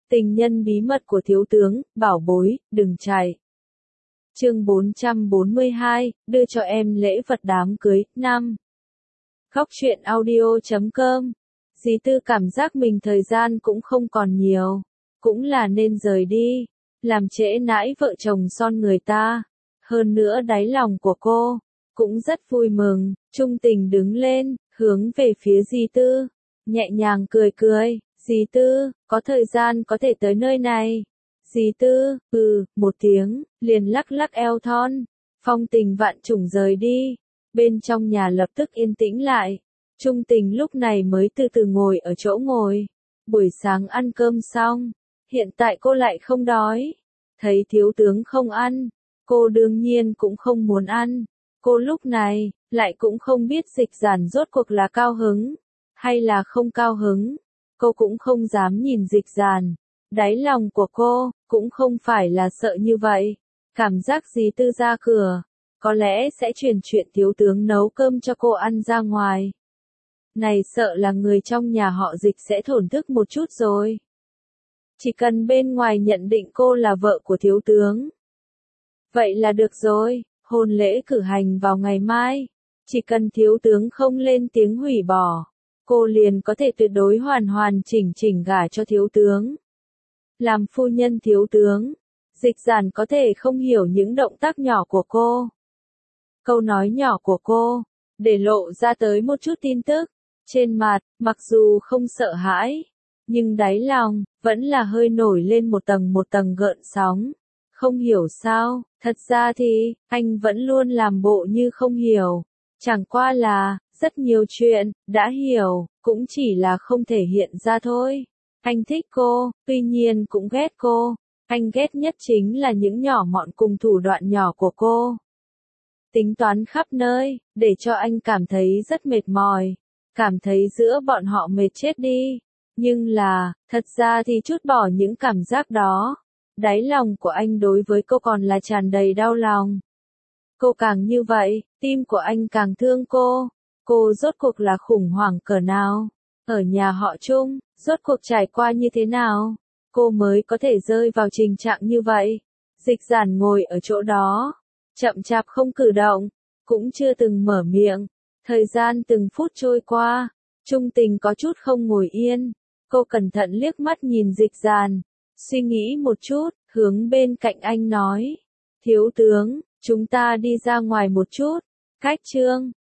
Tình nhân bí mật của thiếu tướng, bảo bối, đừng chạy. Chương 442, đưa cho em lễ vật đám cưới, 5. Góc truyện audio.com. Dì Tư cảm giác mình thời gian cũng không còn nhiều, cũng là nên rời đi, làm trễ nãi vợ chồng son người ta. Hơn nữa đáy lòng của cô cũng rất vui mừng. Trung Tình đứng lên, hướng về phía dì Tư, nhẹ nhàng cười cười. Dì Tư, có thời gian có thể tới nơi này. Dì Tư, một tiếng, liền lắc lắc eo thon, phong tình vạn trùng rời đi. Bên trong nhà lập tức yên tĩnh lại. Trung Tình lúc này mới từ từ ngồi ở chỗ ngồi. Buổi sáng ăn cơm xong, hiện tại cô lại không đói. Thấy thiếu tướng không ăn, cô đương nhiên cũng không muốn ăn. Cô lúc này, lại cũng không biết Dịch Giản rốt cuộc là cao hứng, hay là không cao hứng. Cô cũng không dám nhìn Dịch Giản. Đáy lòng của cô, cũng không phải là sợ như vậy. Cảm giác dì Tư ra cửa, có lẽ sẽ truyền chuyện thiếu tướng nấu cơm cho cô ăn ra ngoài. Này sợ là người trong nhà họ Dịch sẽ thổn thức một chút rồi. Chỉ cần bên ngoài nhận định cô là vợ của thiếu tướng. Vậy là được rồi, hôn lễ cử hành vào ngày mai. Chỉ cần thiếu tướng không lên tiếng hủy bỏ, cô liền có thể tuyệt đối hoàn hoàn chỉnh chỉnh gả cho thiếu tướng. Làm phu nhân thiếu tướng, Dịch Giản có thể không hiểu những động tác nhỏ của cô. Câu nói nhỏ của cô, để lộ ra tới một chút tin tức. Trên mặt, mặc dù không sợ hãi, nhưng đáy lòng, vẫn là hơi nổi lên một tầng gợn sóng. Không hiểu sao, thật ra thì, anh vẫn luôn làm bộ như không hiểu. Chẳng qua là, rất nhiều chuyện, đã hiểu, cũng chỉ là không thể hiện ra thôi. Anh thích cô, tuy nhiên cũng ghét cô. Anh ghét nhất chính là những nhỏ mọn cùng thủ đoạn nhỏ của cô. Tính toán khắp nơi, để cho anh cảm thấy rất mệt mỏi. Cảm thấy giữa bọn họ mệt chết đi. Nhưng là, thật ra thì trút bỏ những cảm giác đó. Đáy lòng của anh đối với cô còn là tràn đầy đau lòng. Cô càng như vậy, tim của anh càng thương cô. Cô rốt cuộc là khủng hoảng cỡ nào? Ở nhà họ Trung, rốt cuộc trải qua như thế nào? Cô mới có thể rơi vào tình trạng như vậy. Dịch Giản ngồi ở chỗ đó, chậm chạp không cử động, cũng chưa từng mở miệng. Thời gian từng phút trôi qua, Trung Tình có chút không ngồi yên. Cô cẩn thận liếc mắt nhìn Dịch Giản, suy nghĩ một chút, hướng bên cạnh anh nói. Thiếu tướng, chúng ta đi ra ngoài một chút. Cách Trương,